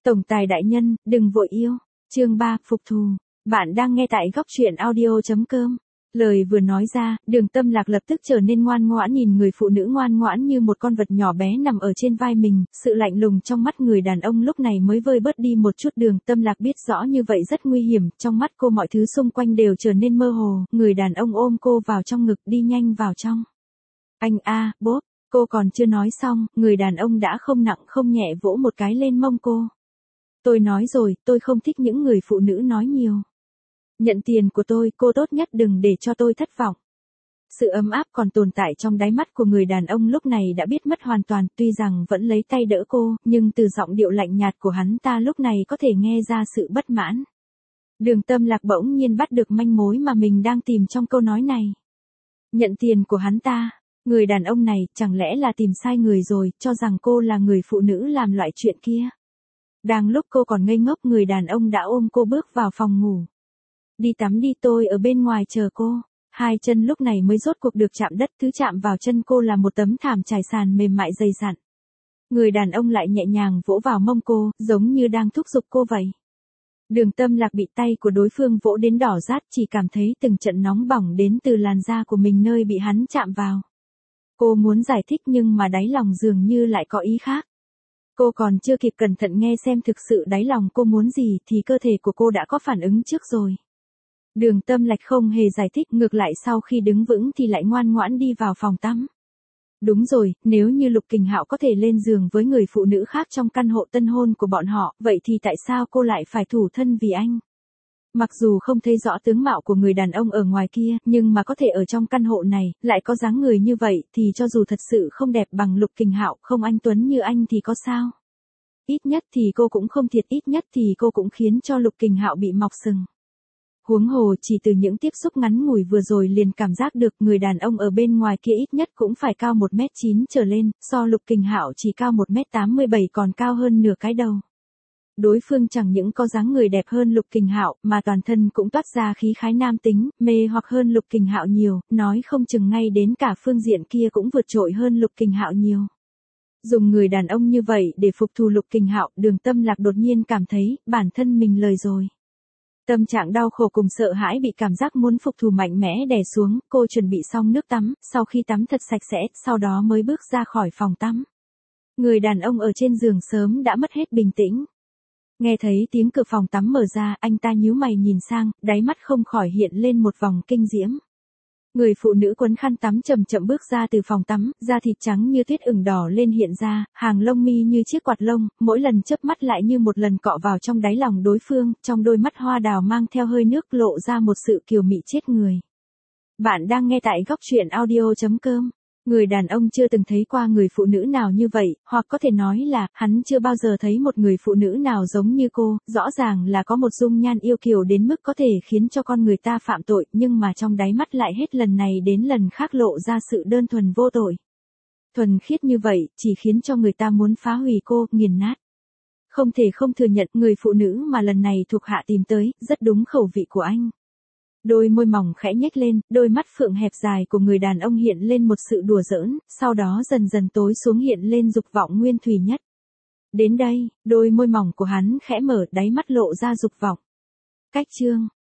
Tổng tài đại nhân, đừng vội yêu. Chương 3, phục thù. Bạn đang nghe tại góc truyện audio.com. Lời vừa nói ra, Đường Tâm Lạc lập tức trở nên ngoan ngoãn nhìn người phụ nữ ngoan ngoãn như một con vật nhỏ bé nằm ở trên vai mình, sự lạnh lùng trong mắt người đàn ông lúc này mới vơi bớt đi một chút. Đường Tâm Lạc biết rõ như vậy rất nguy hiểm, trong mắt cô mọi thứ xung quanh đều trở nên mơ hồ, người đàn ông ôm cô vào trong ngực đi nhanh vào trong. Anh a, bốp, cô còn chưa nói xong, người đàn ông đã không nặng không nhẹ vỗ một cái lên mông cô. Tôi nói rồi, tôi không thích những người phụ nữ nói nhiều. Nhận tiền của tôi, cô tốt nhất đừng để cho tôi thất vọng. Sự ấm áp còn tồn tại trong đáy mắt của người đàn ông lúc này đã biết mất hoàn toàn, tuy rằng vẫn lấy tay đỡ cô, nhưng từ giọng điệu lạnh nhạt của hắn ta lúc này có thể nghe ra sự bất mãn. Đường Tâm Lạc bỗng nhiên bắt được manh mối mà mình đang tìm trong câu nói này. Nhận tiền của hắn ta, người đàn ông này chẳng lẽ là tìm sai người rồi, cho rằng cô là người phụ nữ làm loại chuyện kia. Đang lúc cô còn ngây ngốc, người đàn ông đã ôm cô bước vào phòng ngủ. Đi tắm đi, tôi ở bên ngoài chờ cô. Hai chân lúc này mới rốt cuộc được chạm đất, thứ chạm vào chân cô là một tấm thảm trải sàn mềm mại dày dặn. Người đàn ông lại nhẹ nhàng vỗ vào mông cô, giống như đang thúc giục cô vậy. Đường Tâm Lạc bị tay của đối phương vỗ đến đỏ rát, chỉ cảm thấy từng trận nóng bỏng đến từ làn da của mình nơi bị hắn chạm vào. Cô muốn giải thích nhưng mà đáy lòng dường như lại có ý khác. Cô còn chưa kịp cẩn thận nghe xem thực sự đáy lòng cô muốn gì thì cơ thể của cô đã có phản ứng trước rồi. Đường Tâm Lạc không hề giải thích, ngược lại sau khi đứng vững thì lại ngoan ngoãn đi vào phòng tắm. Đúng rồi, nếu như Lục Kình Hạo có thể lên giường với người phụ nữ khác trong căn hộ tân hôn của bọn họ, vậy thì tại sao cô lại phải thủ thân vì anh? Mặc dù không thấy rõ tướng mạo của người đàn ông ở ngoài kia, nhưng mà có thể ở trong căn hộ này, lại có dáng người như vậy, thì cho dù thật sự không đẹp bằng Lục Kình Hạo, không anh tuấn như anh thì có sao? Ít nhất thì cô cũng không thiệt, ít nhất thì cô cũng khiến cho Lục Kình Hạo bị mọc sừng. Huống hồ chỉ từ những tiếp xúc ngắn ngủi vừa rồi liền cảm giác được người đàn ông ở bên ngoài kia ít nhất cũng phải cao 1m9 trở lên, so Lục Kình Hạo chỉ cao 1m87 còn cao hơn nửa cái đầu. Đối phương chẳng những có dáng người đẹp hơn Lục Kình Hạo, mà toàn thân cũng toát ra khí khái nam tính, mê hoặc hơn Lục Kình Hạo nhiều, nói không chừng ngay đến cả phương diện kia cũng vượt trội hơn Lục Kình Hạo nhiều. Dùng người đàn ông như vậy để phục thù Lục Kình Hạo, Đường Tâm Lạc đột nhiên cảm thấy bản thân mình lời rồi. Tâm trạng đau khổ cùng sợ hãi bị cảm giác muốn phục thù mạnh mẽ đè xuống, cô chuẩn bị xong nước tắm, sau khi tắm thật sạch sẽ, sau đó mới bước ra khỏi phòng tắm. Người đàn ông ở trên giường sớm đã mất hết bình tĩnh. Nghe thấy tiếng cửa phòng tắm mở ra, anh ta nhíu mày nhìn sang, đáy mắt không khỏi hiện lên một vòng kinh diễm. Người phụ nữ quấn khăn tắm chậm chậm bước ra từ phòng tắm, da thịt trắng như tuyết ửng đỏ lên hiện ra, hàng lông mi như chiếc quạt lông, mỗi lần chớp mắt lại như một lần cọ vào trong đáy lòng đối phương, trong đôi mắt hoa đào mang theo hơi nước lộ ra một sự kiều mị chết người. Bạn đang nghe tại góc truyện audio.com. Người đàn ông chưa từng thấy qua người phụ nữ nào như vậy, hoặc có thể nói là, hắn chưa bao giờ thấy một người phụ nữ nào giống như cô, rõ ràng là có một dung nhan yêu kiều đến mức có thể khiến cho con người ta phạm tội, nhưng mà trong đáy mắt lại hết lần này đến lần khác lộ ra sự đơn thuần vô tội. Thuần khiết như vậy, chỉ khiến cho người ta muốn phá hủy cô, nghiền nát. Không thể không thừa nhận, người phụ nữ mà lần này thuộc hạ tìm tới, rất đúng khẩu vị của anh. Đôi môi mỏng khẽ nhếch lên, đôi mắt phượng hẹp dài của người đàn ông hiện lên một sự đùa giỡn, sau đó dần dần tối xuống hiện lên dục vọng nguyên thủy nhất. Đến đây, đôi môi mỏng của hắn khẽ mở, đáy mắt lộ ra dục vọng. Cách chương